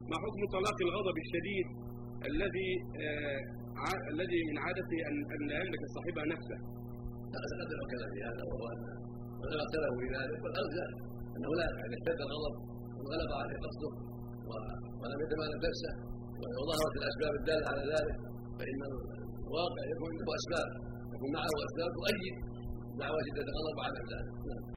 ما حكم طلاق الغضب الشديد الذي من عادته أن لا يملك صاحبها نفسه؟ لا تقدم الكلام في هذا، وهو أن العلماء اختلفوا في ذلك، والأرجح أنه لا يفعل. إذا اشتد الغضب وغلب عليه قصده ولم يتمالك نفسه وظهرت الأسباب الدالة على ذلك، فإن الواقع يكون له أسباب، يكون معه أسباب تؤيد دعوى شدة الغضب على ذلك.